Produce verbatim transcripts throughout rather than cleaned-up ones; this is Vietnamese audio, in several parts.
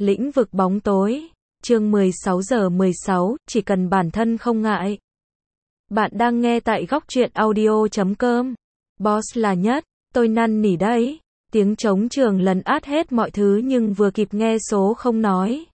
Lĩnh vực bóng tối. Chương mười sáu giờ mười sáu, chỉ cần bản thân không ngại. Bạn đang nghe tại góc truyện audio chấm com. Boss là nhất, tôi năn nỉ đấy. Tiếng trống trường lấn át hết mọi thứ nhưng vừa kịp nghe số không nói.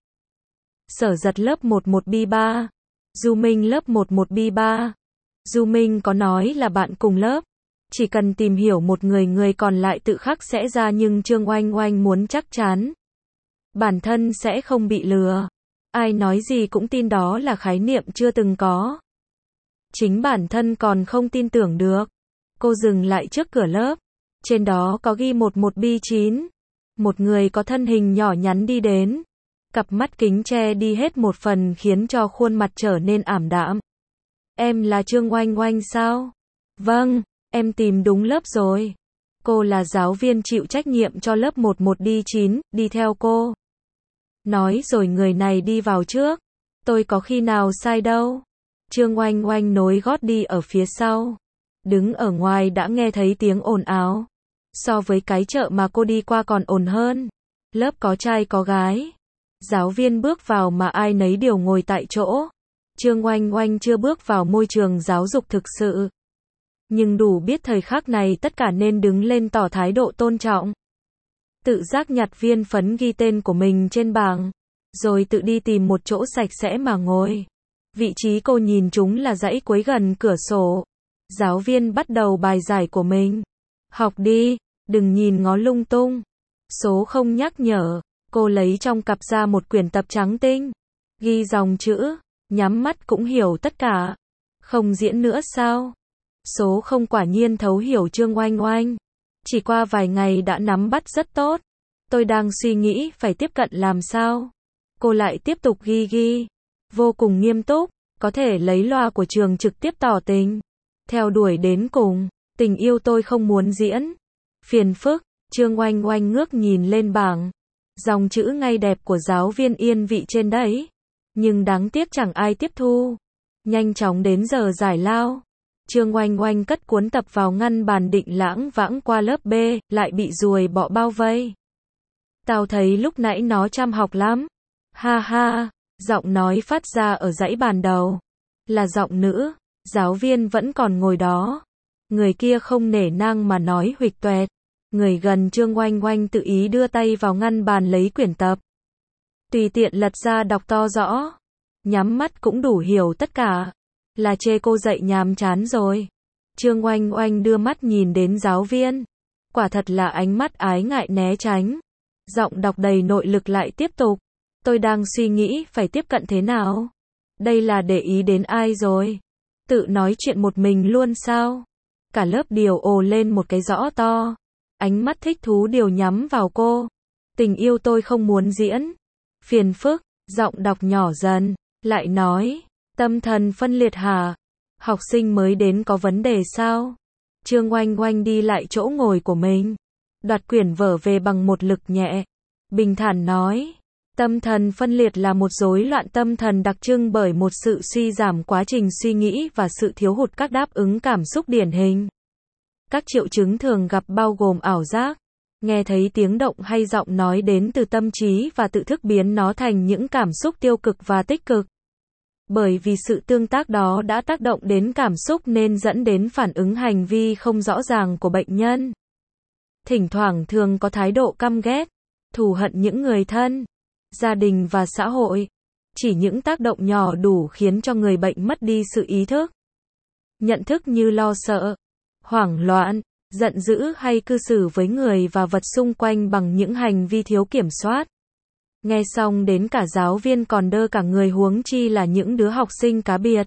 Sở Giật lớp mười một B ba. Du Minh lớp mười một B ba. Du Minh có nói là bạn cùng lớp. Chỉ cần tìm hiểu một người người còn lại tự khắc sẽ ra, nhưng Trương Oanh Oanh muốn chắc chắn bản thân sẽ không bị lừa. Ai nói gì cũng tin đó là khái niệm chưa từng có. Chính bản thân còn không tin tưởng được. Cô dừng lại trước cửa lớp. Trên đó có ghi mười một B chín. Một người có thân hình nhỏ nhắn đi đến. Cặp mắt kính che đi hết một phần khiến cho khuôn mặt trở nên ảm đạm. Em là Trương Oanh Oanh sao? Vâng, em tìm đúng lớp rồi. Cô là giáo viên chịu trách nhiệm cho lớp mười một D chín, đi theo cô. Nói rồi người này đi vào trước. Tôi có khi nào sai đâu. Trương Oanh Oanh nối gót đi ở phía sau. Đứng ở ngoài đã nghe thấy tiếng ồn ào. So với cái chợ mà cô đi qua còn ồn hơn. Lớp có trai có gái. Giáo viên bước vào mà ai nấy đều ngồi tại chỗ. Trương Oanh Oanh chưa bước vào môi trường giáo dục thực sự. Nhưng đủ biết thời khắc này tất cả nên đứng lên tỏ thái độ tôn trọng. Tự giác nhặt viên phấn ghi tên của mình trên bảng. Rồi tự đi tìm một chỗ sạch sẽ mà ngồi. Vị trí cô nhìn chúng là dãy cuối gần cửa sổ. Giáo viên bắt đầu bài giải của mình. Học đi, đừng nhìn ngó lung tung. Số không nhắc nhở. Cô lấy trong cặp ra một quyển tập trắng tinh. Ghi dòng chữ. Nhắm mắt cũng hiểu tất cả. Không diễn nữa sao? Số không quả nhiên thấu hiểu Trương Oanh Oanh. Chỉ qua vài ngày đã nắm bắt rất tốt. Tôi đang suy nghĩ phải tiếp cận làm sao. Cô lại tiếp tục ghi ghi. Vô cùng nghiêm túc. Có thể lấy loa của trường trực tiếp tỏ tình. Theo đuổi đến cùng. Tình yêu tôi không muốn diễn. Phiền phức. Trương Oanh Oanh ngước nhìn lên bảng. Dòng chữ ngay đẹp của giáo viên yên vị trên đấy. Nhưng đáng tiếc chẳng ai tiếp thu. Nhanh chóng đến giờ giải lao. Trương Oanh Oanh cất cuốn tập vào ngăn bàn định lãng vãng qua lớp B, lại bị ruồi bọ bao vây. Tao thấy lúc nãy nó chăm học lắm. Ha ha, giọng nói phát ra ở dãy bàn đầu. Là giọng nữ, giáo viên vẫn còn ngồi đó. Người kia không nể nang mà nói huỵch toẹt. Người gần Trương Oanh Oanh tự ý đưa tay vào ngăn bàn lấy quyển tập. Tùy tiện lật ra đọc to rõ. Nhắm mắt cũng đủ hiểu tất cả. Là chê cô dạy nhàm chán rồi. Trương Oanh Oanh đưa mắt nhìn đến giáo viên. Quả thật là ánh mắt ái ngại né tránh. Giọng đọc đầy nội lực lại tiếp tục. Tôi đang suy nghĩ phải tiếp cận thế nào. Đây là để ý đến ai rồi? Tự nói chuyện một mình luôn sao? Cả lớp đều ồ lên một cái rõ to. Ánh mắt thích thú đều nhắm vào cô. Tình yêu tôi không muốn diễn. Phiền phức, giọng đọc nhỏ dần. Lại nói. Tâm thần phân liệt hả? Học sinh mới đến có vấn đề sao? Trương Oanh Oanh đi lại chỗ ngồi của mình. Đoạt quyển vở về bằng một lực nhẹ. Bình thản nói. Tâm thần phân liệt là một rối loạn tâm thần đặc trưng bởi một sự suy giảm quá trình suy nghĩ và sự thiếu hụt các đáp ứng cảm xúc điển hình. Các triệu chứng thường gặp bao gồm ảo giác, nghe thấy tiếng động hay giọng nói đến từ tâm trí và tự thức biến nó thành những cảm xúc tiêu cực và tích cực. Bởi vì sự tương tác đó đã tác động đến cảm xúc nên dẫn đến phản ứng hành vi không rõ ràng của bệnh nhân. Thỉnh thoảng thường có thái độ căm ghét, thù hận những người thân, gia đình và xã hội. Chỉ những tác động nhỏ đủ khiến cho người bệnh mất đi sự ý thức. Nhận thức như lo sợ, hoảng loạn, giận dữ hay cư xử với người và vật xung quanh bằng những hành vi thiếu kiểm soát. Nghe xong đến cả giáo viên còn đơ cả người, huống chi là những đứa học sinh cá biệt.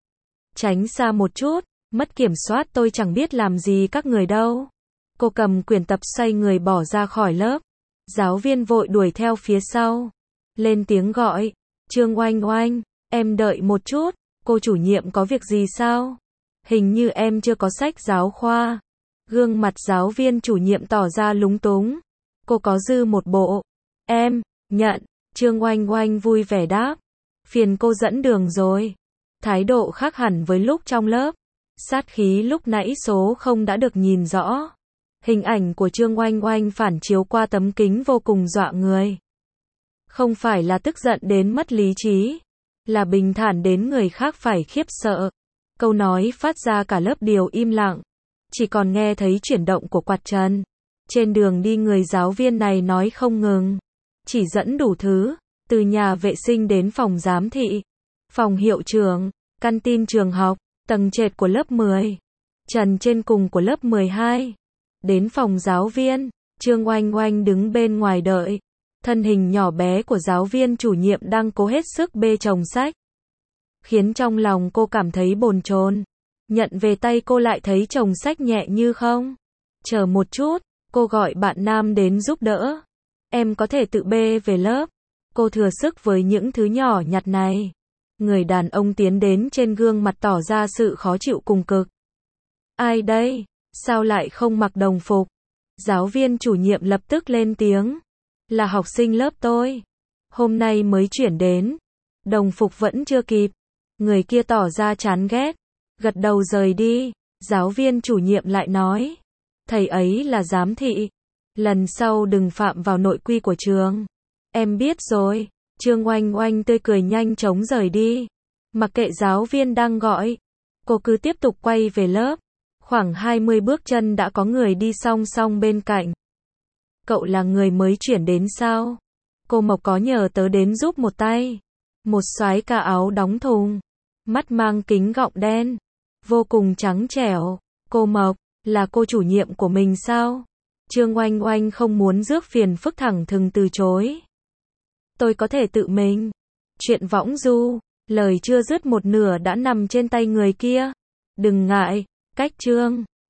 Tránh xa một chút, mất kiểm soát tôi chẳng biết làm gì các người đâu. Cô cầm quyển tập xoay người bỏ ra khỏi lớp. Giáo viên vội đuổi theo phía sau. Lên tiếng gọi. Trương Oanh Oanh, em đợi một chút, cô chủ nhiệm có việc gì sao? Hình như em chưa có sách giáo khoa. Gương mặt giáo viên chủ nhiệm tỏ ra lúng túng. Cô có dư một bộ. Em, nhận. Trương Oanh Oanh vui vẻ đáp. Phiền cô dẫn đường rồi. Thái độ khác hẳn với lúc trong lớp. Sát khí lúc nãy số không đã được nhìn rõ. Hình ảnh của Trương Oanh Oanh phản chiếu qua tấm kính vô cùng dọa người. Không phải là tức giận đến mất lý trí, là bình thản đến người khác phải khiếp sợ. Câu nói phát ra cả lớp đều im lặng, chỉ còn nghe thấy chuyển động của quạt trần. Trên đường đi người giáo viên này nói không ngừng, chỉ dẫn đủ thứ, từ nhà vệ sinh đến phòng giám thị, phòng hiệu trưởng, căn tin trường học, tầng trệt của lớp mười, trần trên cùng của lớp mười hai, đến phòng giáo viên. Trương Oanh Oanh đứng bên ngoài đợi. Thân hình nhỏ bé của giáo viên chủ nhiệm đang cố hết sức bê chồng sách, khiến trong lòng cô cảm thấy bồn chồn. Nhận về tay cô lại thấy chồng sách nhẹ như không. Chờ một chút, cô gọi bạn nam đến giúp đỡ. Em có thể tự bê về lớp. Cô thừa sức với những thứ nhỏ nhặt này. Người đàn ông tiến đến, trên gương mặt tỏ ra sự khó chịu cùng cực. Ai đây? Sao lại không mặc đồng phục? Giáo viên chủ nhiệm lập tức lên tiếng. Là học sinh lớp tôi. Hôm nay mới chuyển đến. Đồng phục vẫn chưa kịp. Người kia tỏ ra chán ghét, gật đầu rời đi. Giáo viên chủ nhiệm lại nói. Thầy ấy là giám thị. Lần sau đừng phạm vào nội quy của trường. Em biết rồi. Trương Oanh Oanh tươi cười nhanh chóng rời đi. Mặc kệ giáo viên đang gọi, cô cứ tiếp tục quay về lớp. Khoảng hai mươi bước chân đã có người đi song song bên cạnh. Cậu là người mới chuyển đến sao? Cô Mộc có nhờ tớ đến giúp một tay. Một soái ca áo đóng thùng, mắt mang kính gọng đen, vô cùng trắng trẻo. Cô Mộc, là cô chủ nhiệm của mình sao? Trương Oanh Oanh không muốn rước phiền phức thẳng thừng từ chối. Tôi có thể tự mình. Chuyện võng du, lời chưa dứt một nửa đã nằm trên tay người kia. Đừng ngại, cách Trương